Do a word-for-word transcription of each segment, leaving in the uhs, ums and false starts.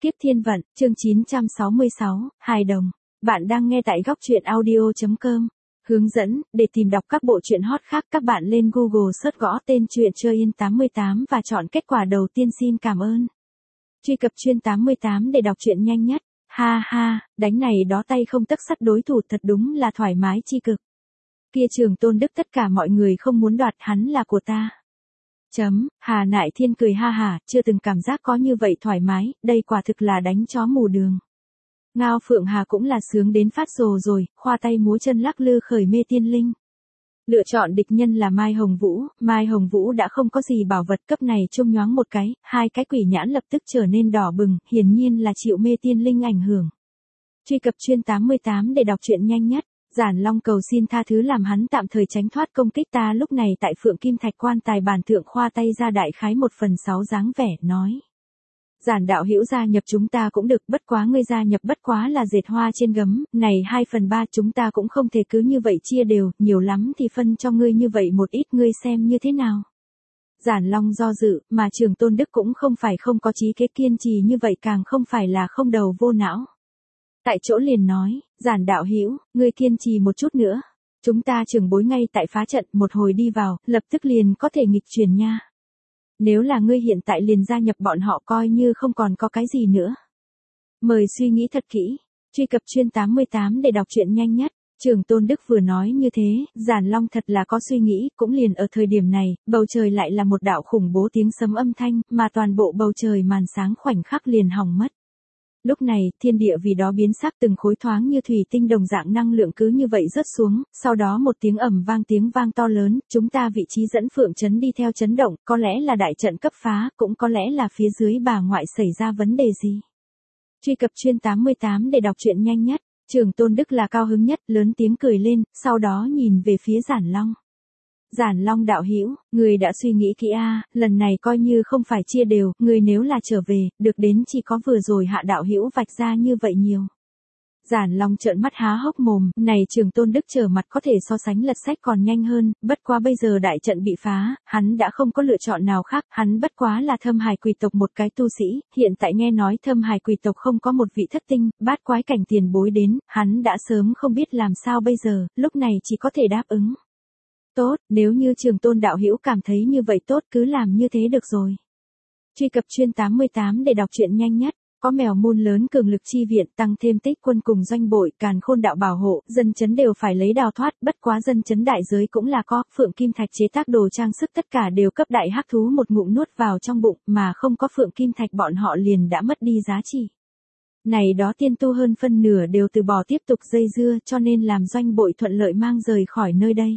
Kiếp thiên vận, chương chín trăm sáu mươi sáu, hài đồng. Bạn đang nghe tại góc truyện audio.com. Hướng dẫn, để tìm đọc các bộ truyện hot khác các bạn lên Google search gõ tên truyện Chơi Yên tám mươi tám và chọn kết quả đầu tiên. Xin cảm ơn. Truy cập chuyên tám mươi tám để đọc truyện nhanh nhất. Ha ha, đánh này đó tay không tấc sắt đối thủ thật đúng là thoải mái chi cực. Kia Trường Tôn Đức tất cả mọi người không muốn đoạt hắn là của ta. Chấm, Hà Nại Thiên cười ha hả, chưa từng cảm giác có như vậy thoải mái, đây quả thực là đánh chó mù đường. Ngao Phượng Hà cũng là sướng đến phát rồ rồi, khoa tay múa chân lắc lư khởi mê tiên linh. Lựa chọn địch nhân là Mai Hồng Vũ, Mai Hồng Vũ đã không có gì bảo vật cấp này trông nhoáng một cái, hai cái quỷ nhãn lập tức trở nên đỏ bừng, hiển nhiên là chịu mê tiên linh ảnh hưởng. Truy cập chuyên tám mươi tám để đọc truyện nhanh nhất. Giản Long cầu xin tha thứ làm hắn tạm thời tránh thoát công kích ta lúc này tại Phượng Kim Thạch quan tài bản thượng khoa tay ra đại khái một phần sáu dáng vẻ, nói. Giản đạo hữu gia nhập chúng ta cũng được, bất quá ngươi gia nhập bất quá là dệt hoa trên gấm, này hai phần ba chúng ta cũng không thể cứ như vậy chia đều, nhiều lắm thì phân cho ngươi như vậy một ít, ngươi xem như thế nào. Giản Long do dự, mà Trường Tôn Đức cũng không phải không có chí kế, kiên trì như vậy càng không phải là không đầu vô não. Tại chỗ liền nói, Giản đạo hữu, ngươi kiên trì một chút nữa. Chúng ta trưởng bối ngay tại phá trận, một hồi đi vào, lập tức liền có thể nghịch chuyển nha. Nếu là ngươi hiện tại liền gia nhập bọn họ coi như không còn có cái gì nữa. Mời suy nghĩ thật kỹ. Truy cập chuyên tám mươi tám để đọc truyện nhanh nhất. Trường Tôn Đức vừa nói như thế, Giản Long thật là có suy nghĩ, cũng liền ở thời điểm này, bầu trời lại là một đạo khủng bố tiếng sấm âm thanh, mà toàn bộ bầu trời màn sáng khoảnh khắc liền hỏng mất. Lúc này, thiên địa vì đó biến sắc, từng khối thoáng như thủy tinh đồng dạng năng lượng cứ như vậy rớt xuống, sau đó một tiếng ầm vang, tiếng vang to lớn, chúng ta vị trí dẫn Phượng Trấn đi theo chấn động, có lẽ là đại trận cấp phá, cũng có lẽ là phía dưới bà ngoại xảy ra vấn đề gì. Truy cập chuyên tám mươi tám để đọc truyện nhanh nhất. Trường Tôn Đức là cao hứng nhất, lớn tiếng cười lên, sau đó nhìn về phía Giản Long. Giản Long đạo hữu, người đã suy nghĩ kỹ a, lần này coi như không phải chia đều, người nếu là trở về, được đến chỉ có vừa rồi Hạ đạo hữu vạch ra như vậy nhiều. Giản Long trợn mắt há hốc mồm, này Trường Tôn Đức trở mặt có thể so sánh lật sách còn nhanh hơn, bất quá bây giờ đại trận bị phá, hắn đã không có lựa chọn nào khác, hắn bất quá là Thâm Hải quỷ tộc một cái tu sĩ, hiện tại nghe nói Thâm Hải quỷ tộc không có một vị thất tinh, bát quái cảnh tiền bối đến, hắn đã sớm không biết làm sao bây giờ, lúc này chỉ có thể đáp ứng. Tốt, nếu như Trường Tôn đạo hữu cảm thấy như vậy tốt cứ làm như thế được rồi. Truy cập chuyên tám mươi tám để đọc truyện nhanh nhất. Có mèo mun lớn cường lực chi viện, tăng thêm tích quân cùng doanh bội, càn khôn đạo bảo hộ, dân chấn đều phải lấy đào thoát, bất quá dân chấn đại giới cũng là có, Phượng Kim Thạch chế tác đồ trang sức tất cả đều cấp đại hắc thú một ngụm nuốt vào trong bụng, mà không có Phượng Kim Thạch bọn họ liền đã mất đi giá trị. Này đó tiên tu hơn phân nửa đều từ bỏ tiếp tục dây dưa, cho nên làm doanh bội thuận lợi mang rời khỏi nơi đây.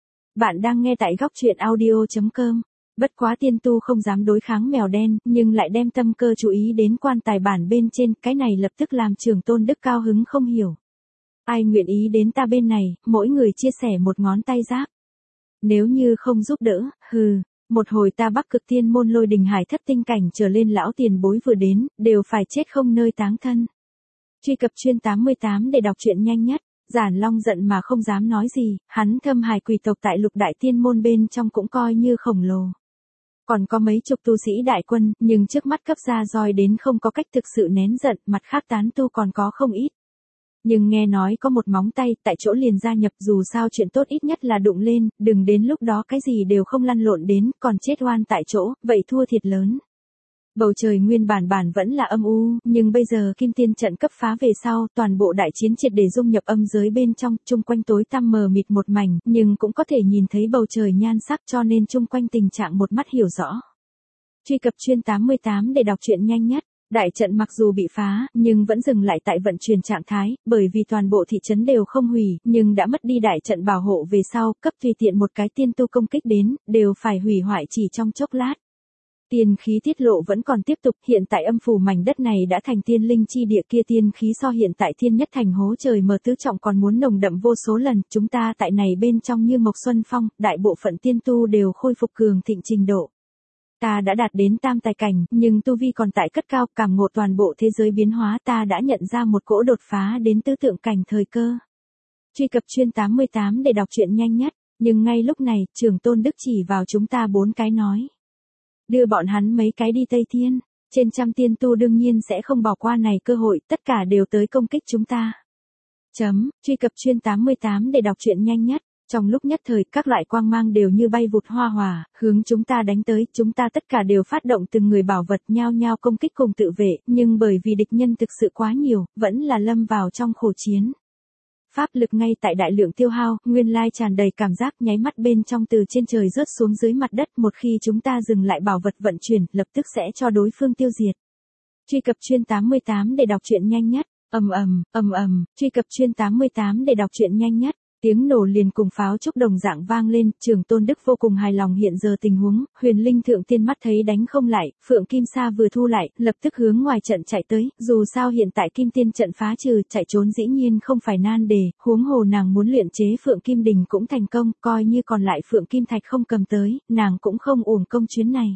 Bạn đang nghe tại góc truyện audio.com. Bất quá tiên tu không dám đối kháng mèo đen, nhưng lại đem tâm cơ chú ý đến quan tài bản bên trên, cái này lập tức làm Trường Tôn Đức cao hứng không hiểu. Ai nguyện ý đến ta bên này, mỗi người chia sẻ một ngón tay giáp. Nếu như không giúp đỡ, hừ, một hồi ta Bắc Cực Tiên môn Lôi Đình Hải thất tinh cảnh trở lên lão tiền bối vừa đến, đều phải chết không nơi táng thân. Truy cập chuyên tám mươi tám để đọc truyện nhanh nhất. Giản Long giận mà không dám nói gì, hắn Thâm Hải quỷ tộc tại lục đại tiên môn bên trong cũng coi như khổng lồ. Còn có mấy chục tu sĩ đại quân, nhưng trước mắt cấp ra roi đến không có cách thực sự nén giận, mặt khác tán tu còn có không ít. Nhưng nghe nói có một móng tay, tại chỗ liền gia nhập, dù sao chuyện tốt ít nhất là đụng lên, đừng đến lúc đó cái gì đều không lăn lộn đến, còn chết oan tại chỗ, vậy thua thiệt lớn. Bầu trời nguyên bản bản vẫn là âm u, nhưng bây giờ Kim Tiên trận cấp phá về sau, toàn bộ đại chiến triệt để dung nhập âm giới bên trong, chung quanh tối tăm mờ mịt một mảnh, nhưng cũng có thể nhìn thấy bầu trời nhan sắc, cho nên chung quanh tình trạng một mắt hiểu rõ. Truy cập chuyên tám mươi tám để đọc truyện nhanh nhất. Đại trận mặc dù bị phá, nhưng vẫn dừng lại tại vận chuyển trạng thái, bởi vì toàn bộ thị trấn đều không hủy, nhưng đã mất đi đại trận bảo hộ về sau, cấp tùy tiện một cái tiên tu công kích đến, đều phải hủy hoại chỉ trong chốc lát. Tiên khí tiết lộ vẫn còn tiếp tục, hiện tại âm phủ mảnh đất này đã thành tiên linh chi địa, kia tiên khí so hiện tại thiên nhất thành hố trời mờ tứ trọng còn muốn nồng đậm vô số lần, chúng ta tại này bên trong như Mộc Xuân Phong, đại bộ phận tiên tu đều khôi phục cường thịnh trình độ. Ta đã đạt đến tam tài cảnh, nhưng tu vi còn tại cất cao, cảm ngộ toàn bộ thế giới biến hóa, ta đã nhận ra một cỗ đột phá đến tứ tượng cảnh thời cơ. Truy cập chuyên tám mươi tám để đọc truyện nhanh nhất, nhưng ngay lúc này, Trường Tôn Đức chỉ vào chúng ta bốn cái nói. Đưa bọn hắn mấy cái đi Tây Thiên. Trên trăm tiên tu đương nhiên sẽ không bỏ qua này cơ hội, tất cả đều tới công kích chúng ta. Chấm, truy cập chuyên tám mươi tám để đọc truyện nhanh nhất. Trong lúc nhất thời, các loại quang mang đều như bay vụt hoa hỏa, hướng chúng ta đánh tới, chúng ta tất cả đều phát động từng người bảo vật nhao nhao công kích cùng tự vệ, nhưng bởi vì địch nhân thực sự quá nhiều, vẫn là lâm vào trong khổ chiến. Pháp lực ngay tại đại lượng tiêu hao, nguyên lai tràn đầy cảm giác nháy mắt bên trong từ trên trời rớt xuống dưới mặt đất, một khi chúng ta dừng lại bảo vật vận chuyển, lập tức sẽ cho đối phương tiêu diệt. Truy cập chuyên tám mươi tám để đọc truyện nhanh nhất. Ầm ầm, ầm ầm, truy cập chuyên tám mươi tám để đọc truyện nhanh nhất. Tiếng nổ liền cùng pháo trúc đồng dạng vang lên, Trường Tôn Đức vô cùng hài lòng hiện giờ tình huống, Huyền Linh Thượng Tiên mắt thấy đánh không lại, Phượng Kim Sa vừa thu lại, lập tức hướng ngoài trận chạy tới, dù sao hiện tại Kim Tiên trận phá trừ, chạy trốn dĩ nhiên không phải nan đề, huống hồ nàng muốn luyện chế Phượng Kim Đình cũng thành công, coi như còn lại Phượng Kim Thạch không cầm tới, nàng cũng không uổng công chuyến này.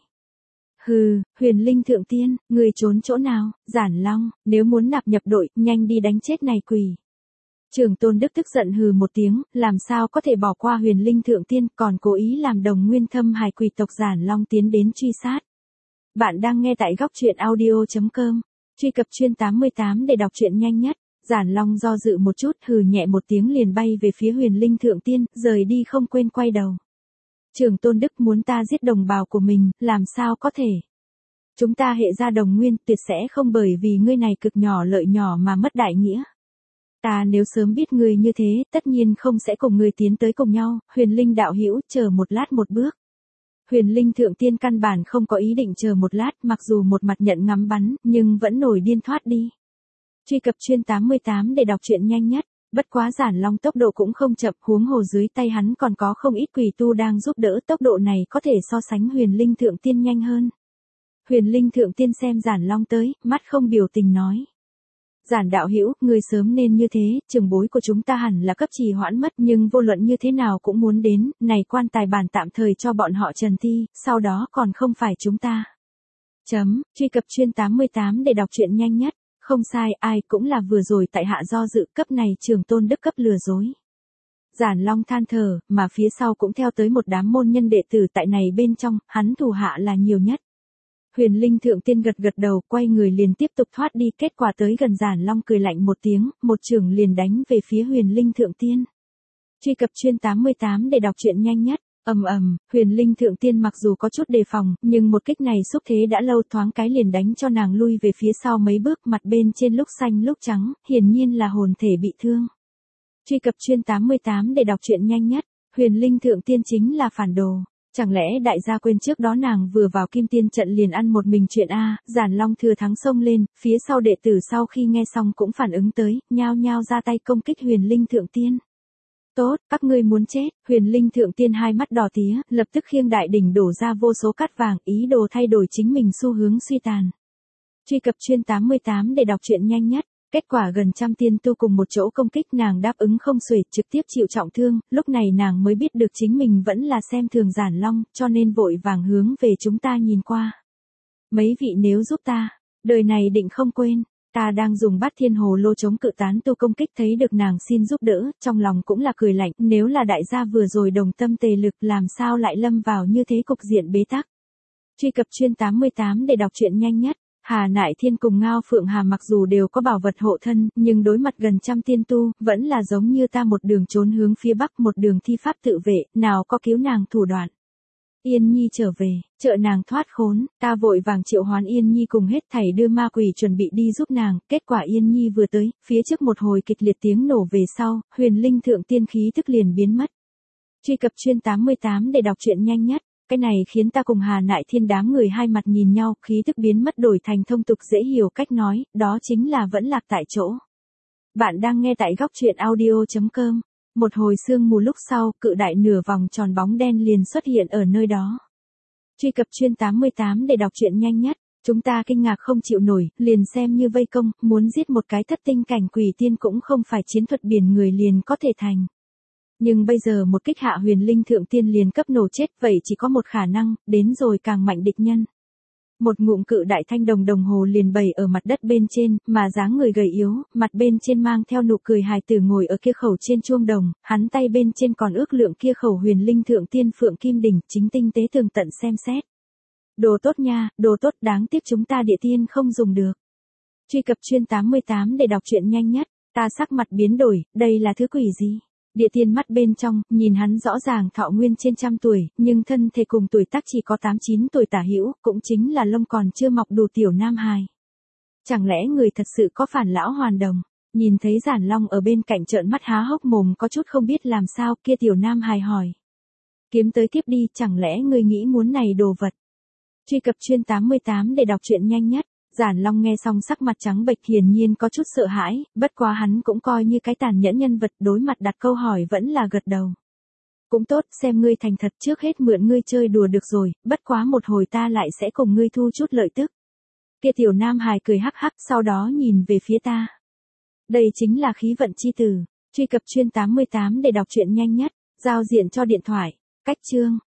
Hừ, Huyền Linh Thượng Tiên, người trốn chỗ nào, Giản Long, nếu muốn nạp nhập đội, nhanh đi đánh chết này quỷ. Trường Tôn Đức tức giận hừ một tiếng, làm sao có thể bỏ qua Huyền Linh Thượng Tiên, còn cố ý làm đồng nguyên thâm hài quỷ tộc Giản Long tiến đến truy sát. Bạn đang nghe tại góc truyện audio chấm com, truy cập chuyên tám mươi tám để đọc truyện nhanh nhất. Giản Long do dự một chút, hừ nhẹ một tiếng liền bay về phía Huyền Linh Thượng Tiên, rời đi không quên quay đầu. Trường Tôn Đức muốn ta giết đồng bào của mình, làm sao có thể? Chúng ta hệ ra đồng nguyên, tuyệt sẽ không bởi vì ngươi này cực nhỏ lợi nhỏ mà mất đại nghĩa. Ta nếu sớm biết ngươi như thế, tất nhiên không sẽ cùng ngươi tiến tới cùng nhau, Huyền Linh đạo hữu, chờ một lát một bước. Huyền Linh Thượng Tiên căn bản không có ý định chờ một lát, mặc dù một mặt nhận ngắm bắn, nhưng vẫn nổi điên thoát đi. Truy cập chuyên tám mươi tám để đọc truyện nhanh nhất. Bất quá Giản Long tốc độ cũng không chậm, huống hồ dưới tay hắn còn có không ít quỷ tu đang giúp đỡ, tốc độ này có thể so sánh Huyền Linh Thượng Tiên nhanh hơn. Huyền Linh Thượng Tiên xem Giản Long tới, mắt không biểu tình nói. Giản đạo hữu, người sớm nên như thế, trưởng bối của chúng ta hẳn là cấp trì hoãn mất, nhưng vô luận như thế nào cũng muốn đến, này quan tài bản tạm thời cho bọn họ trần thi, sau đó còn không phải chúng ta. Chấm, truy cập chuyên tám mươi tám để đọc truyện nhanh nhất. Không sai, ai cũng là vừa rồi tại hạ do dự, cấp này Trường Tôn Đức cấp lừa dối. Giản Long than thở, mà phía sau cũng theo tới một đám môn nhân đệ tử tại này bên trong, hắn thủ hạ là nhiều nhất. Huyền Linh Thượng Tiên gật gật đầu, quay người liền tiếp tục thoát đi, kết quả tới gần Giản Long cười lạnh một tiếng, một chưởng liền đánh về phía Huyền Linh Thượng Tiên. Truy cập chuyên tám mươi tám để đọc truyện nhanh nhất. Ầm ầm, Huyền Linh Thượng Tiên mặc dù có chút đề phòng, nhưng một kích này xúc thế đã lâu, thoáng cái liền đánh cho nàng lui về phía sau mấy bước, mặt bên trên lúc xanh lúc trắng, hiển nhiên là hồn thể bị thương. Truy cập chuyên tám mươi tám để đọc truyện nhanh nhất. Huyền Linh Thượng Tiên chính là phản đồ. Chẳng lẽ đại gia quên trước đó nàng vừa vào Kim Tiên trận liền ăn một mình chuyện a? Giản Long thừa thắng xông lên, phía sau đệ tử sau khi nghe xong cũng phản ứng tới, nhao nhao ra tay công kích Huyền Linh Thượng Tiên. Tốt, các ngươi muốn chết, Huyền Linh Thượng Tiên hai mắt đỏ tía, lập tức khiêng đại đỉnh đổ ra vô số cát vàng, ý đồ thay đổi chính mình xu hướng suy tàn. Truy cập chuyên tám mươi tám để đọc truyện nhanh nhất. Kết quả gần trăm tiên tu cùng một chỗ công kích, nàng đáp ứng không xuể, trực tiếp chịu trọng thương, lúc này nàng mới biết được chính mình vẫn là xem thường Giản Long, cho nên vội vàng hướng về chúng ta nhìn qua. Mấy vị nếu giúp ta, đời này định không quên. Ta đang dùng Bát Thiên Hồ Lô chống cự tán tu công kích, thấy được nàng xin giúp đỡ, trong lòng cũng là cười lạnh, nếu là đại gia vừa rồi đồng tâm tề lực, làm sao lại lâm vào như thế cục diện bế tắc. Truy cập chuyên tám mươi tám để đọc truyện nhanh nhất. Hà Nại Thiên cùng Ngao Phượng Hà mặc dù đều có bảo vật hộ thân, nhưng đối mặt gần trăm tiên tu, vẫn là giống như ta một đường trốn hướng phía bắc, một đường thi pháp tự vệ, nào có cứu nàng thủ đoạn. Yên Nhi trở về, trợ nàng thoát khốn, ta vội vàng triệu hoán Yên Nhi cùng hết thảy đưa ma quỷ chuẩn bị đi giúp nàng, kết quả Yên Nhi vừa tới, phía trước một hồi kịch liệt tiếng nổ về sau, Huyền Linh Thượng Tiên khí tức liền biến mất. Truy cập chuyên tám mươi tám để đọc truyện nhanh nhất. Cái này khiến ta cùng Hà Nại Thiên đám người hai mặt nhìn nhau, khí tức biến mất đổi thành thông tục dễ hiểu cách nói, đó chính là vẫn lạc tại chỗ. Bạn đang nghe tại góc truyện audio chấm com. Một hồi sương mù lúc sau, cự đại nửa vòng tròn bóng đen liền xuất hiện ở nơi đó. Truy cập chuyên tám mươi tám để đọc truyện nhanh nhất. Chúng ta kinh ngạc không chịu nổi, liền xem như vây công, muốn giết một cái thất tinh cảnh quỷ tiên cũng không phải chiến thuật biển người liền có thể thành. Nhưng bây giờ một kích hạ Huyền Linh Thượng Tiên liền cấp nổ chết, vậy chỉ có một khả năng, đến rồi càng mạnh địch nhân. Một ngụm cự đại thanh đồng đồng hồ liền bày ở mặt đất bên trên, mà dáng người gầy yếu, mặt bên trên mang theo nụ cười hài tử ngồi ở kia khẩu trên chuông đồng, hắn tay bên trên còn ước lượng kia khẩu Huyền Linh Thượng Tiên Phượng Kim Đỉnh, chính tinh tế tường tận xem xét. Đồ tốt nha, đồ tốt, đáng tiếc chúng ta địa tiên không dùng được. Truy cập chuyên tám mươi tám để đọc truyện nhanh nhất. Ta sắc mặt biến đổi, đây là thứ quỷ gì? Địa tiên mắt bên trong, nhìn hắn rõ ràng thọ nguyên trên trăm tuổi, nhưng thân thể cùng tuổi tác chỉ có tám chín tuổi tả hữu, cũng chính là lông còn chưa mọc đủ tiểu nam hài. Chẳng lẽ người thật sự có phản lão hoàn đồng? Nhìn thấy Giản Long ở bên cạnh trợn mắt há hốc mồm có chút không biết làm sao, kia tiểu nam hài hỏi. Kiếm tới tiếp đi, chẳng lẽ ngươi nghĩ muốn này đồ vật? Truy cập chuyên tám mươi tám để đọc truyện nhanh nhất. Giản Long nghe xong sắc mặt trắng bệch, hiển nhiên có chút sợ hãi, bất quá hắn cũng coi như cái tàn nhẫn nhân vật, đối mặt đặt câu hỏi vẫn là gật đầu. Cũng tốt, xem ngươi thành thật, trước hết mượn ngươi chơi đùa được rồi, bất quá một hồi ta lại sẽ cùng ngươi thu chút lợi tức. Kia tiểu nam hài cười hắc hắc, sau đó nhìn về phía ta. Đây chính là khí vận chi tử. Truy cập chuyên tám mươi tám để đọc truyện nhanh nhất. Giao diện cho điện thoại. Cách chương.